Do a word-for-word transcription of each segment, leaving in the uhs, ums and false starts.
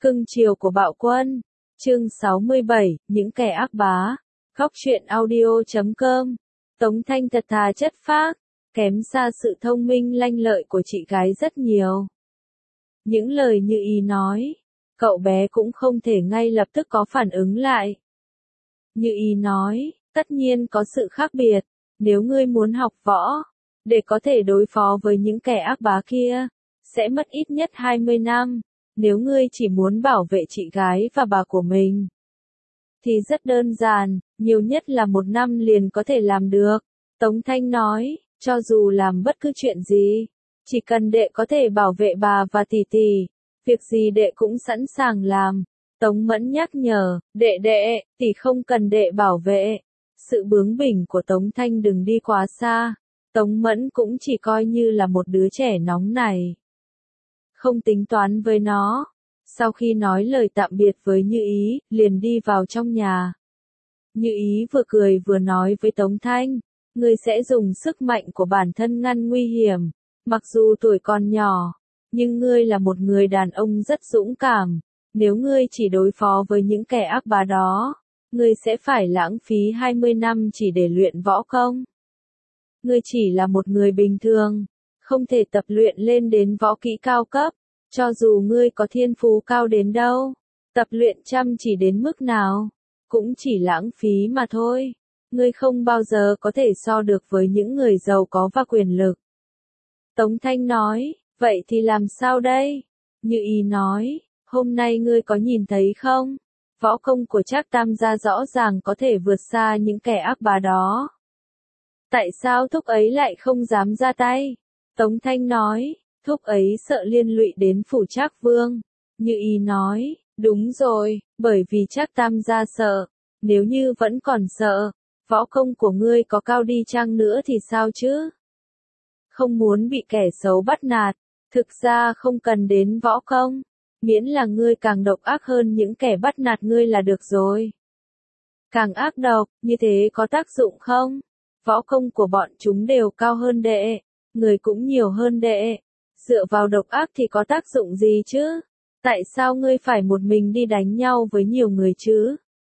Cưng chiều của bạo quân. Chương sáu mươi bảy, những kẻ ác bá. Góc truyện audio chấm com. Tống Thanh thật thà chất phác, kém xa sự thông minh lanh lợi của chị gái rất nhiều. Những lời Như Ý nói, cậu bé cũng không thể ngay lập tức có phản ứng lại. Như Ý nói, tất nhiên có sự khác biệt, nếu ngươi muốn học võ, để có thể đối phó với những kẻ ác bá kia, sẽ mất ít nhất hai mươi năm. Nếu ngươi chỉ muốn bảo vệ chị gái và bà của mình, thì rất đơn giản, nhiều nhất là một năm liền có thể làm được. Tống Thanh nói, cho dù làm bất cứ chuyện gì, chỉ cần đệ có thể bảo vệ bà và tỷ tỷ, việc gì đệ cũng sẵn sàng làm. Tống Mẫn nhắc nhở, đệ đệ, tỷ không cần đệ bảo vệ. Sự bướng bỉnh của Tống Thanh đừng đi quá xa. Tống Mẫn cũng chỉ coi như là một đứa trẻ nóng này, không tính toán với nó. Sau khi nói lời tạm biệt với Như Ý, liền đi vào trong nhà. Như Ý vừa cười vừa nói với Tống Thanh, ngươi sẽ dùng sức mạnh của bản thân ngăn nguy hiểm. Mặc dù tuổi còn nhỏ, nhưng ngươi là một người đàn ông rất dũng cảm. Nếu ngươi chỉ đối phó với những kẻ ác bá đó, ngươi sẽ phải lãng phí hai mươi năm chỉ để luyện võ công. Ngươi chỉ là một người bình thường, không thể tập luyện lên đến võ kỹ cao cấp. Cho dù ngươi có thiên phú cao đến đâu, tập luyện chăm chỉ đến mức nào, cũng chỉ lãng phí mà thôi. Ngươi không bao giờ có thể so được với những người giàu có và quyền lực. Tống Thanh nói, vậy thì làm sao đây? Như Ý nói, hôm nay ngươi có nhìn thấy không? Võ công của Trác Tam gia rõ ràng có thể vượt xa những kẻ ác bá đó. Tại sao thúc ấy lại không dám ra tay? Tống Thanh nói, thúc ấy sợ liên lụy đến phủ Trác Vương. Như Ý nói, đúng rồi, bởi vì Trác Tam gia sợ. Nếu như vẫn còn sợ, võ công của ngươi có cao đi chăng nữa thì sao chứ? Không muốn bị kẻ xấu bắt nạt, thực ra không cần đến võ công, miễn là ngươi càng độc ác hơn những kẻ bắt nạt ngươi là được rồi. Càng ác độc, như thế có tác dụng không? Võ công của bọn chúng đều cao hơn đệ, người cũng nhiều hơn đệ. Dựa vào độc ác thì có tác dụng gì chứ? Tại sao ngươi phải một mình đi đánh nhau với nhiều người chứ?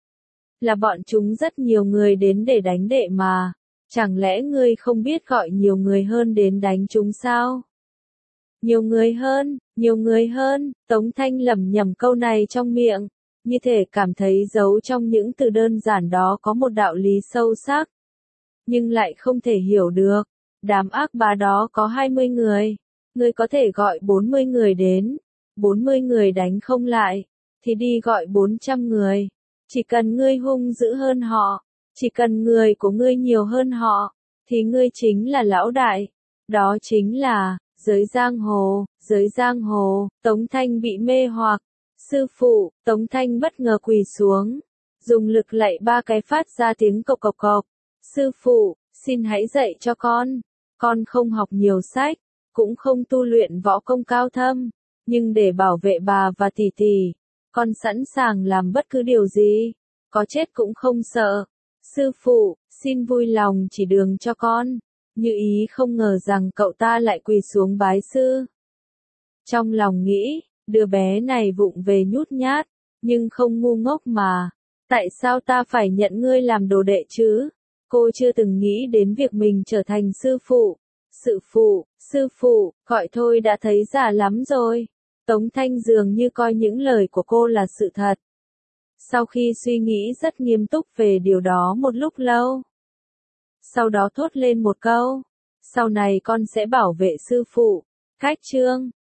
Là bọn chúng rất nhiều người đến để đánh đệ mà. Chẳng lẽ ngươi không biết gọi nhiều người hơn đến đánh chúng sao? Nhiều người hơn, nhiều người hơn, Tống Thanh lẩm nhẩm câu này trong miệng, như thể cảm thấy giấu trong những từ đơn giản đó có một đạo lý sâu sắc. Nhưng lại không thể hiểu được, đám ác bá đó có hai mươi người, ngươi có thể gọi bốn mươi người đến, bốn mươi người đánh không lại, thì đi gọi bốn trăm người. Chỉ cần ngươi hung dữ hơn họ, chỉ cần người của ngươi nhiều hơn họ, thì ngươi chính là lão đại. Đó chính là giới giang hồ, giới giang hồ. Tống Thanh bị mê hoặc. Sư phụ, Tống Thanh bất ngờ quỳ xuống, dùng lực lạy ba cái phát ra tiếng cộc cộc cộc. Sư phụ, xin hãy dạy cho con. Con không học nhiều sách, cũng không tu luyện võ công cao thâm, nhưng để bảo vệ bà và tỷ tỷ, con sẵn sàng làm bất cứ điều gì, có chết cũng không sợ. Sư phụ, xin vui lòng chỉ đường cho con. Như Ý không ngờ rằng cậu ta lại quỳ xuống bái sư. Trong lòng nghĩ, đứa bé này vụng về nhút nhát, nhưng không ngu ngốc mà. Tại sao ta phải nhận ngươi làm đồ đệ chứ? Cô chưa từng nghĩ đến việc mình trở thành sư phụ. Sư phụ, sư phụ, gọi thôi đã thấy già lắm rồi. Tống Thanh dường như coi những lời của cô là sự thật. Sau khi suy nghĩ rất nghiêm túc về điều đó một lúc lâu, sau đó thốt lên một câu, sau này con sẽ bảo vệ sư phụ. Cách chương